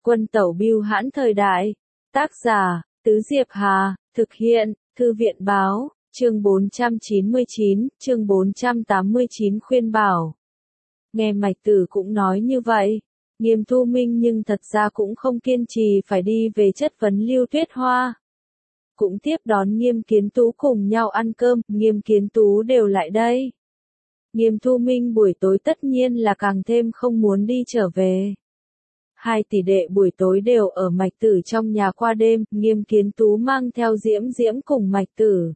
Quân tẩu bưu hãn thời đại. Tác giả, Tứ Diệp Hà, thực hiện, Thư viện báo, chương 499, chương 489 khuyên bảo. Nghe Mạch Tử cũng nói như vậy, Nghiêm Thu Minh nhưng thật ra cũng không kiên trì phải đi về chất vấn Lưu Tuyết Hoa. Cũng tiếp đón Nghiêm Kiến Tú cùng nhau ăn cơm, Nghiêm Kiến Tú đều lại đây. Nghiêm Thu Minh buổi tối tất nhiên là càng thêm không muốn đi trở về. Hai tỷ đệ buổi tối đều ở Mạch Tử trong nhà qua đêm, Nghiêm Kiến Tú mang theo Diễm Diễm cùng Mạch Tử.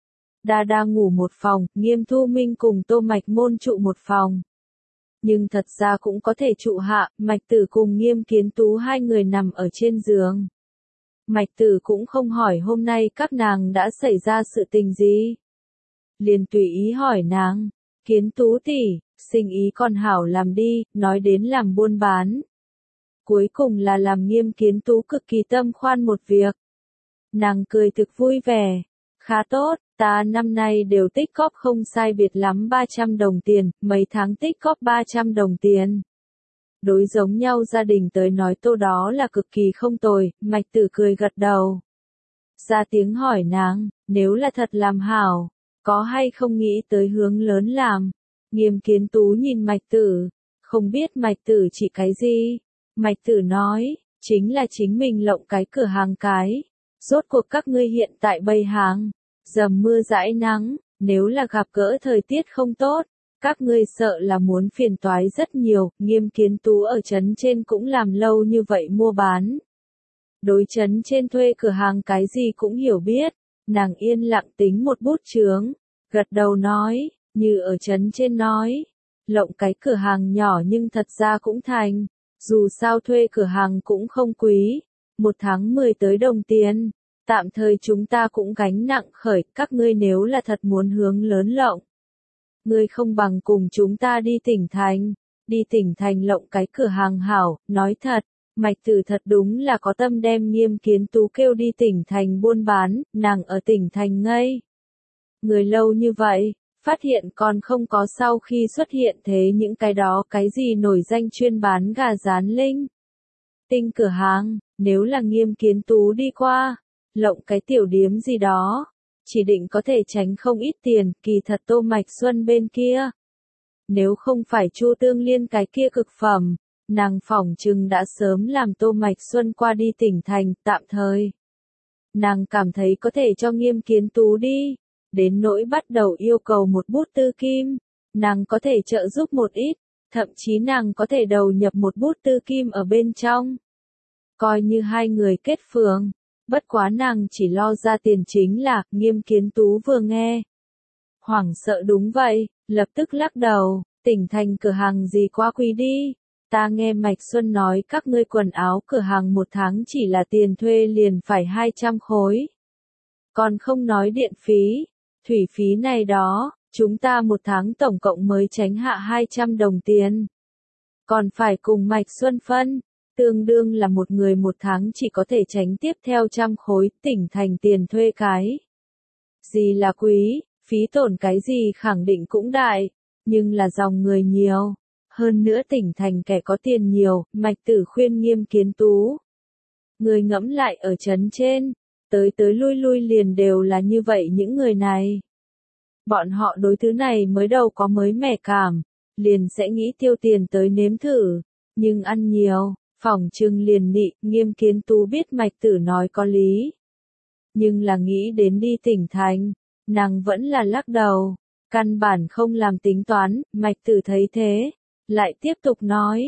Đa ngủ một phòng, Nghiêm Thu Minh cùng Tô Mạch Môn trụ một phòng. Nhưng thật ra cũng có thể trụ hạ, Mạch Tử cùng Nghiêm Kiến Tú hai người nằm ở trên giường. Mạch Tử cũng không hỏi hôm nay các nàng đã xảy ra sự tình gì. Liền tùy ý hỏi nàng, Kiến Tú tỷ, sinh ý con hảo làm đi, nói đến làm buôn bán. Cuối cùng là làm Nghiêm Kiến Tú cực kỳ tâm khoan một việc. Nàng cười thực vui vẻ, khá tốt, ta năm nay đều tích cóp không sai biệt lắm 300 đồng tiền, mấy tháng tích cóp 300 đồng tiền. Đối giống nhau gia đình tới nói tô đó là cực kỳ không tồi, Mạch Tử cười gật đầu. Ra tiếng hỏi nàng, nếu là thật làm hảo, có hay không nghĩ tới hướng lớn làm. Nghiêm Kiến Tú nhìn Mạch Tử, không biết Mạch Tử chỉ cái gì. Mạch Tử nói, chính là chính mình lộng cái cửa hàng cái. Rốt cuộc các ngươi hiện tại bày hàng, dầm mưa dãi nắng, nếu là gặp gỡ thời tiết không tốt, các ngươi sợ là muốn phiền toái rất nhiều. Nghiêm Kiến Tú ở trấn trên cũng làm lâu như vậy mua bán. Đối trấn trên thuê cửa hàng cái gì cũng hiểu biết, nàng yên lặng tính một bút chướng, gật đầu nói, như ở trấn trên nói, lộng cái cửa hàng nhỏ nhưng thật ra cũng thành, dù sao thuê cửa hàng cũng không quý, 1 tháng 10 tới đồng tiền, tạm thời chúng ta cũng gánh nặng khởi, các ngươi nếu là thật muốn hướng lớn lộng. Ngươi không bằng cùng chúng ta đi tỉnh thành lộng cái cửa hàng hảo, nói thật, Mạch Tử thật đúng là có tâm đem Nghiêm Kiến Tú kêu đi tỉnh thành buôn bán, nàng ở tỉnh thành ngây. Người lâu như vậy, phát hiện còn không có sau khi xuất hiện thế những cái đó cái gì nổi danh chuyên bán gà rán linh. Tinh cửa hàng, nếu là Nghiêm Kiến Tú đi qua, lộng cái tiểu điếm gì đó, chỉ định có thể tránh không ít tiền, kỳ thật Tô Mạch Xuân bên kia. Nếu không phải Chu Tương Liên cái kia cực phẩm, nàng phỏng chừng đã sớm làm Tô Mạch Xuân qua đi tỉnh thành, tạm thời. Nàng cảm thấy có thể cho Nghiêm Kiến Tú đi, đến nỗi bắt đầu yêu cầu một bút tư kim, nàng có thể trợ giúp một ít, thậm chí nàng có thể đầu nhập một bút tư kim ở bên trong. Coi như hai người kết phường. Bất quá nàng chỉ lo ra tiền chính là, Nghiêm Kiến Tú vừa nghe. Hoảng sợ đúng vậy, lập tức lắc đầu, tỉnh thành cửa hàng gì quá quý đi. Ta nghe Mạch Xuân nói các ngươi quần áo cửa hàng 1 tháng chỉ là tiền thuê liền phải 200 khối. Còn không nói điện phí, thủy phí này đó, chúng ta 1 tháng tổng cộng mới tránh hạ 200 đồng tiền. Còn phải cùng Mạch Xuân phân. Tương đương là một người 1 tháng chỉ có thể tránh tiếp theo 100 khối, tỉnh thành tiền thuê cái. Gì là quý, phí tổn cái gì khẳng định cũng đại, nhưng là dòng người nhiều. Hơn nữa tỉnh thành kẻ có tiền nhiều, Mạch Tử khuyên Nghiêm Kiến Tú. Người ngẫm lại ở trấn trên, tới lui liền đều là như vậy những người này. Bọn họ đối thứ này mới đầu có mới mẻ cảm, liền sẽ nghĩ tiêu tiền tới nếm thử, nhưng ăn nhiều. Phỏng chừng liền nị, Nghiêm Kiến Tú biết Mạch Tử nói có lý. Nhưng là nghĩ đến đi tỉnh thành, nàng vẫn là lắc đầu, căn bản không làm tính toán, Mạch Tử thấy thế, lại tiếp tục nói,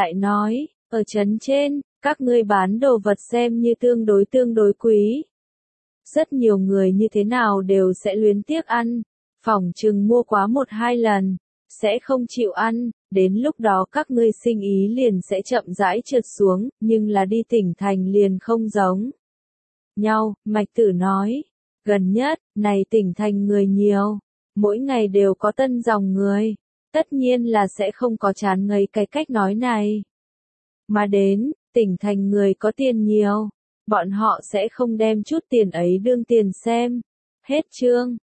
ở trấn trên, các ngươi bán đồ vật xem như tương đối quý. Rất nhiều người như thế nào đều sẽ luyến tiếc ăn, phỏng chừng mua quá 1-2 lần, sẽ không chịu ăn. Đến lúc đó các ngươi sinh ý liền sẽ chậm rãi trượt xuống, nhưng là đi tỉnh thành liền không giống nhau. Mạch Tử nói, gần nhất, này tỉnh thành người nhiều, mỗi ngày đều có tân dòng người, tất nhiên là sẽ không có chán ngấy cái cách nói này. Mà đến, tỉnh thành người có tiền nhiều, bọn họ sẽ không đem chút tiền ấy đương tiền xem. Hết chương.